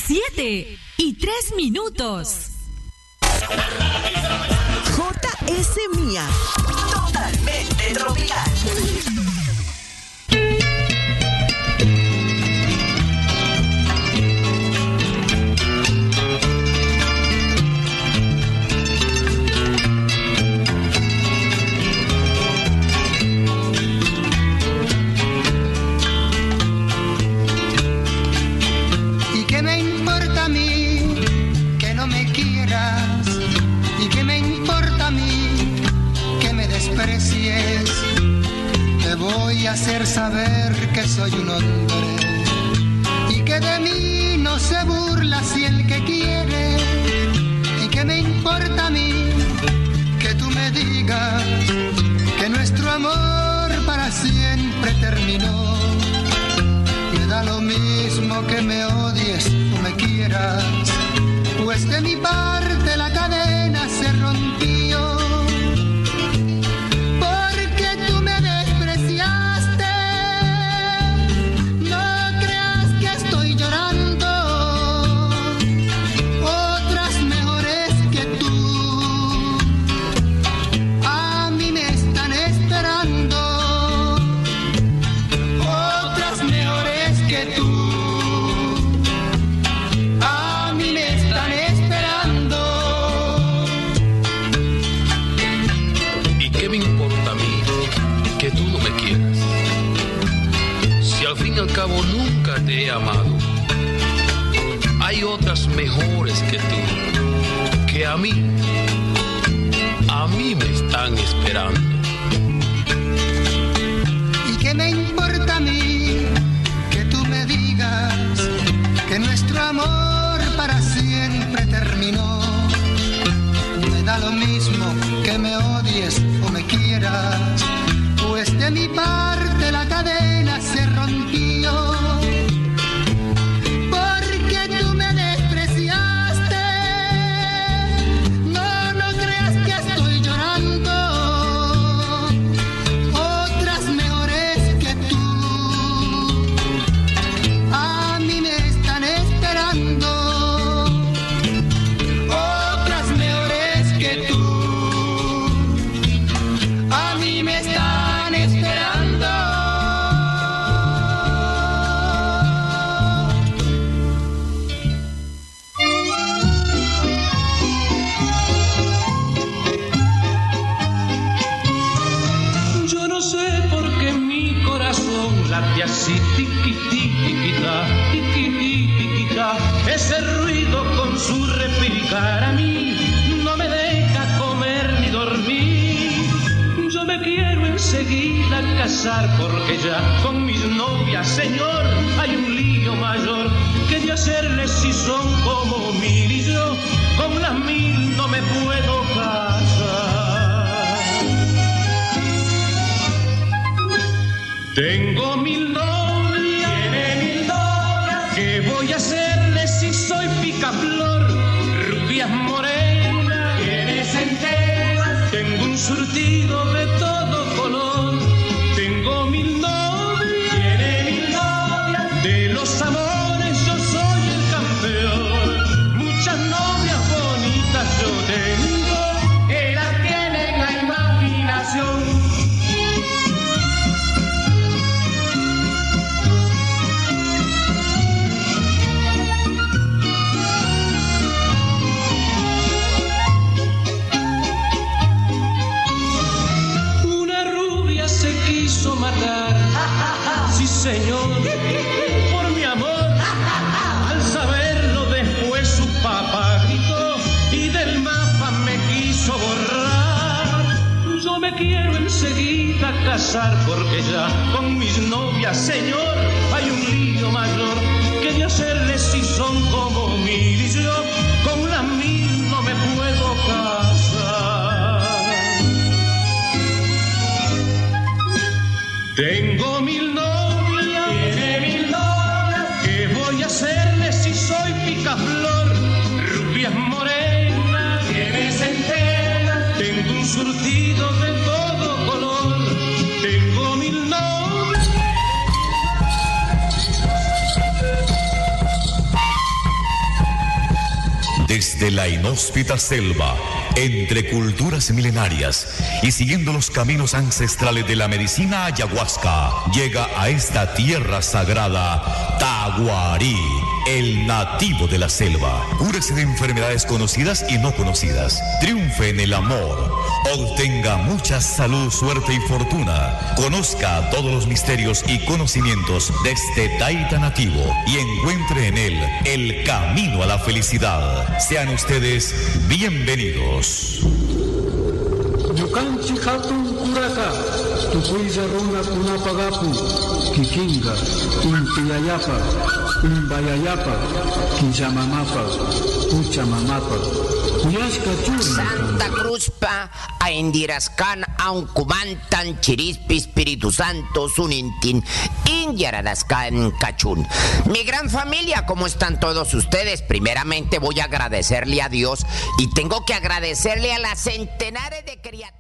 7:03. JS Mía. Totalmente tropical. Te voy a hacer saber que soy un hombre y que de mí no se burla si el que quiere. Y que me importa a mí que tú me digas que nuestro amor para siempre terminó. Me da lo mismo que me odies o me quieras, pues de mi parte la cadena se rompió. Al cabo nunca te he amado. Hay otras mejores que tú, que a mí me están esperando. ¿Y qué me importa a mí que tú me digas que nuestro amor para siempre terminó? Me da lo mismo que me odies o me quieras, pues de mi parte la cadena se rompió. Porque tú me despreciaste. No creas que estoy llorando. Otras mejores que tú a mí me están esperando. Otras mejores que tú a mí me están esperando. Yo no sé por qué mi corazón late así, tiquitiquita, tiquitiquita. Ese ruido con su repicar a mí no me deja comer ni dormir. Yo me quiero enseguida casar porque ya con mis novias, señor, hay un lío mayor que de hacerles si son como mil y yo con las mil no me puedo casar. Tengo mil novias, tiene mil novias, ¿qué voy a hacerles si soy picaflor? Rubias morenas, tienes enteras, tengo un surtido de todo color. Tengo mil novias, tiene mil novias, de los amores yo soy el campeón. Muchas novias bonitas yo tengo, que las tienen a imaginación. Matar, sí señor, por mi amor. Al saberlo después su papá gritó y del mapa me quiso borrar. Yo me quiero enseguida casar porque ya con mis novias, señor, hay un lío mayor que de hacerles si son como mil y yo con las mil no me puedo casar. Tengo mil novias, tiene mil novias, ¿qué voy a hacerles si soy picaflor? Rubias morenas, tienes enteras, tengo un surtido de todo color. Tengo mil novias. Desde la inhóspita selva, entre culturas milenarias y siguiendo los caminos ancestrales de la medicina ayahuasca, llega a esta tierra sagrada Taguarí, el nativo de la selva. Cúrese de enfermedades conocidas y no conocidas. Triunfe en el amor. Obtenga mucha salud, suerte y fortuna. Conozca todos los misterios y conocimientos de este taita nativo y encuentre en él el camino a la felicidad. Sean ustedes bienvenidos. Yukanchi hatun kuraka, tukuisa runa kunapagapu, kikinga, umpiyayapa, umbayayapa, kinchamamapa, uchamamapa, uyashka churma. Santa Cruzpa, a Indirascan, Auncumantan, Chirispi, Espíritu Santo, Sunintin, Inyaradascan, Cachún. Mi gran familia, ¿cómo están todos ustedes? Primeramente voy a agradecerle a Dios y tengo que agradecerle a las centenares de criaturas